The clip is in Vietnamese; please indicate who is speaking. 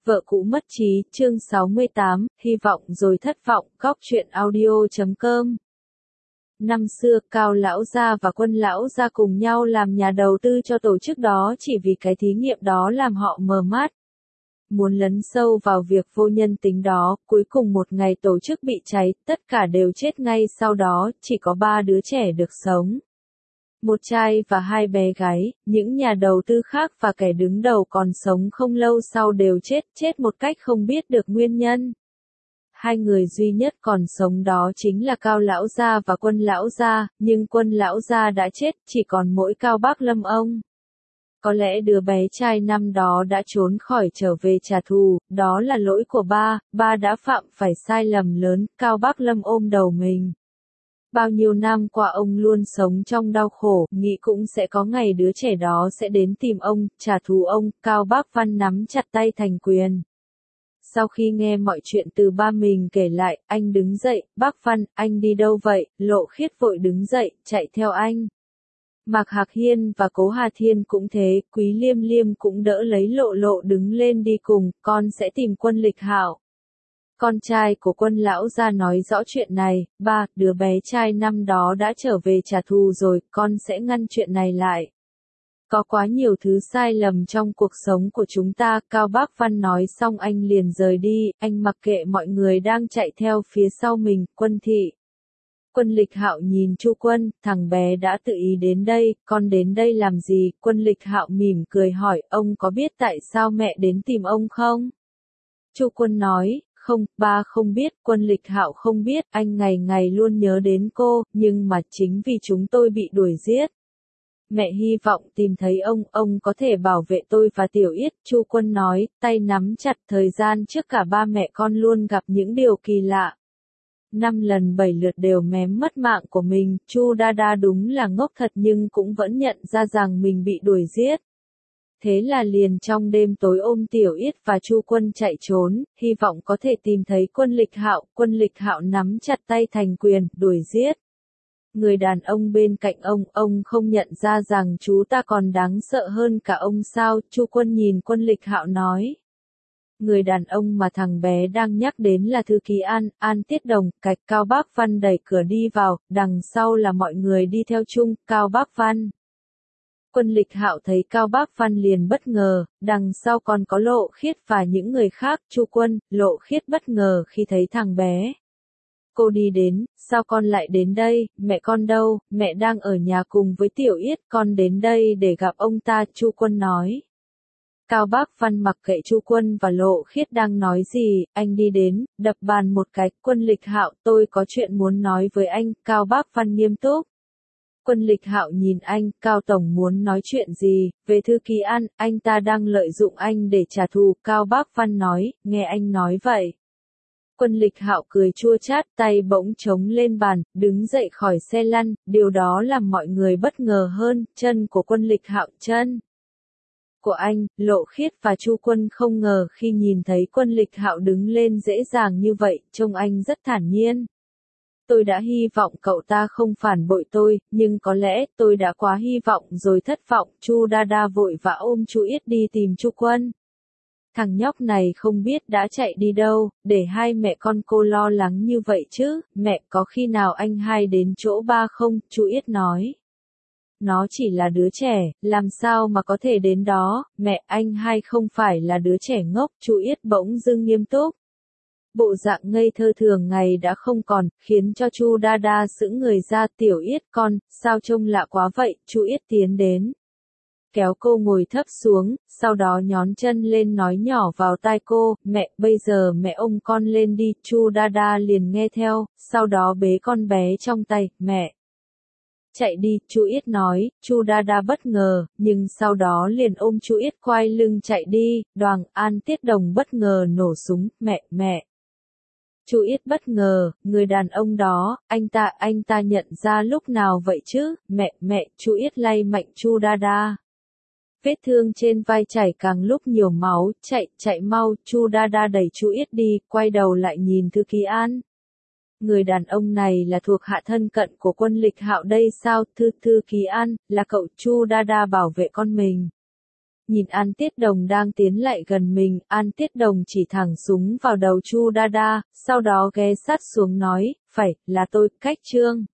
Speaker 1: Vợ cũ mất trí, chương 68, hy vọng rồi thất vọng, góc truyện audio.com. Năm xưa, Cao lão gia và Quân lão gia cùng nhau làm nhà đầu tư cho tổ chức đó chỉ vì cái thí nghiệm đó làm họ mờ mắt. Muốn lấn sâu vào việc vô nhân tính đó, cuối cùng một ngày tổ chức bị cháy, tất cả đều chết ngay sau đó, chỉ có 3 đứa trẻ được sống. Một trai và 2 bé gái, những nhà đầu tư khác và kẻ đứng đầu còn sống không lâu sau đều chết một cách không biết được nguyên nhân. 2 người duy nhất còn sống đó chính là Cao lão gia và Quân lão gia, nhưng Quân lão gia đã chết, chỉ còn mỗi Cao Bác Lâm ông. Có lẽ đứa bé trai năm đó đã trốn khỏi trở về trả thù, đó là lỗi của ba đã phạm phải sai lầm lớn, Cao Bác Lâm ôm đầu mình. Bao nhiêu năm qua ông luôn sống trong đau khổ, nghĩ cũng sẽ có ngày đứa trẻ đó sẽ đến tìm ông, trả thù ông, Cao Bác Văn nắm chặt tay thành quyền. Sau khi nghe mọi chuyện từ ba mình kể lại, anh đứng dậy, Bác Văn, anh đi đâu vậy? Lộ Khiết vội đứng dậy, chạy theo anh. Mạc Hạc Hiên và Cố Hà Thiên cũng thế, Quý Liêm Liêm cũng đỡ lấy Lộ đứng lên đi cùng, con sẽ tìm Quân Lịch Hạo. Con trai của Quân lão gia nói rõ chuyện này, ba, đứa bé trai năm đó đã trở về trả thù rồi, con sẽ ngăn chuyện này lại. Có quá nhiều thứ sai lầm trong cuộc sống của chúng ta, Cao Bác Văn nói xong anh liền rời đi, anh mặc kệ mọi người đang chạy theo phía sau mình, Quân thị. Quân Lịch Hạo nhìn Chu Quân, thằng bé đã tự ý đến đây, con đến đây làm gì? Quân Lịch Hạo mỉm cười hỏi, ông có biết tại sao mẹ đến tìm ông không? Chu Quân nói, không, ba không biết, Quân Lịch Hạo không biết, anh ngày ngày luôn nhớ đến cô, nhưng mà chính vì chúng tôi bị đuổi giết. Mẹ hy vọng tìm thấy ông có thể bảo vệ tôi và Tiểu Yết, Chu Quân nói, tay nắm chặt. Thời gian trước cả ba mẹ con luôn gặp những điều kỳ lạ. 5 lần 7 lượt đều mém mất mạng của mình, Chu Đa đúng là ngốc thật nhưng cũng vẫn nhận ra rằng mình bị đuổi giết. Thế là liền trong đêm tối ôm Tiểu Yết và Chu Quân chạy trốn, hy vọng có thể tìm thấy Quân Lịch Hạo nắm chặt tay thành quyền, đuổi giết. Người đàn ông bên cạnh ông không nhận ra rằng chú ta còn đáng sợ hơn cả ông sao? Chu Quân nhìn Quân Lịch Hạo nói. Người đàn ông mà thằng bé đang nhắc đến là thư ký An Tiết Đồng, cạch. Cao Bác Văn đẩy cửa đi vào, đằng sau là mọi người đi theo chung, Cao Bác Văn. Quân Lịch Hạo thấy Cao Bác Văn liền bất ngờ, đằng sau còn có Lộ Khiết và những người khác, Chu Quân, Lộ Khiết bất ngờ khi thấy thằng bé. Cô đi đến, sao con lại đến đây, mẹ con đâu? Mẹ đang ở nhà cùng với Tiểu Yết, con đến đây để gặp ông ta, Chu Quân nói. Cao Bác Văn mặc kệ Chu Quân và Lộ Khiết đang nói gì, anh đi đến, đập bàn một cái, Quân Lịch Hạo, tôi có chuyện muốn nói với anh, Cao Bác Văn nghiêm túc. Quân Lịch Hạo nhìn anh, Cao Tổng muốn nói chuyện gì? Về thư ký An, anh ta đang lợi dụng anh để trả thù, Cao Bác Văn nói, nghe anh nói vậy. Quân Lịch Hạo cười chua chát, tay bỗng trống lên bàn, đứng dậy khỏi xe lăn, điều đó làm mọi người bất ngờ hơn, chân của Quân Lịch Hạo, chân của anh. Lộ Khiết và Chu Quân không ngờ khi nhìn thấy Quân Lịch Hạo đứng lên dễ dàng như vậy, trông anh rất thản nhiên. Tôi đã hy vọng cậu ta không phản bội tôi, nhưng có lẽ tôi đã quá hy vọng rồi thất vọng. Chu Đa vội vã ôm Chu Yết đi tìm Chu Quân. Thằng nhóc này không biết đã chạy đi đâu, để hai mẹ con cô lo lắng như vậy chứ, mẹ có khi nào anh hai đến chỗ ba không? Chu Yết nói. Nó chỉ là đứa trẻ, làm sao mà có thể đến đó, mẹ anh hai không phải là đứa trẻ ngốc, Chu Yết bỗng dưng nghiêm túc. Bộ dạng ngây thơ thường ngày đã không còn, khiến cho Chu Đa sững người ra. Tiểu Yết con, sao trông lạ quá vậy? Chu Yết tiến đến. Kéo cô ngồi thấp xuống, sau đó nhón chân lên nói nhỏ vào tai cô, mẹ, bây giờ mẹ ôm con lên đi. Chu Đa liền nghe theo, sau đó bế con bé trong tay, mẹ. Chạy đi, Chu Yết nói. Chu Đa bất ngờ, nhưng sau đó liền ôm Chu Yết quay lưng chạy đi. Đoàng, An Tiết Đồng bất ngờ nổ súng, mẹ. Chu Yết bất ngờ, người đàn ông đó, anh ta nhận ra lúc nào vậy chứ? Mẹ, Chu Yết lay mạnh Chu Đa. Vết thương trên vai chảy càng lúc nhiều máu, chạy mau. Chu Đa đẩy Chu Yết đi, quay đầu lại nhìn thư ký An. Người đàn ông này là thuộc hạ thân cận của Quân Lịch Hạo đây sao? Thư ký An, là cậu? Chu Đa bảo vệ con mình. Nhìn An Tiết Đồng đang tiến lại gần mình, An Tiết Đồng chỉ thẳng súng vào đầu Chu Đa Đa, sau đó ghé sát xuống nói, phải, là tôi, Cách Trương.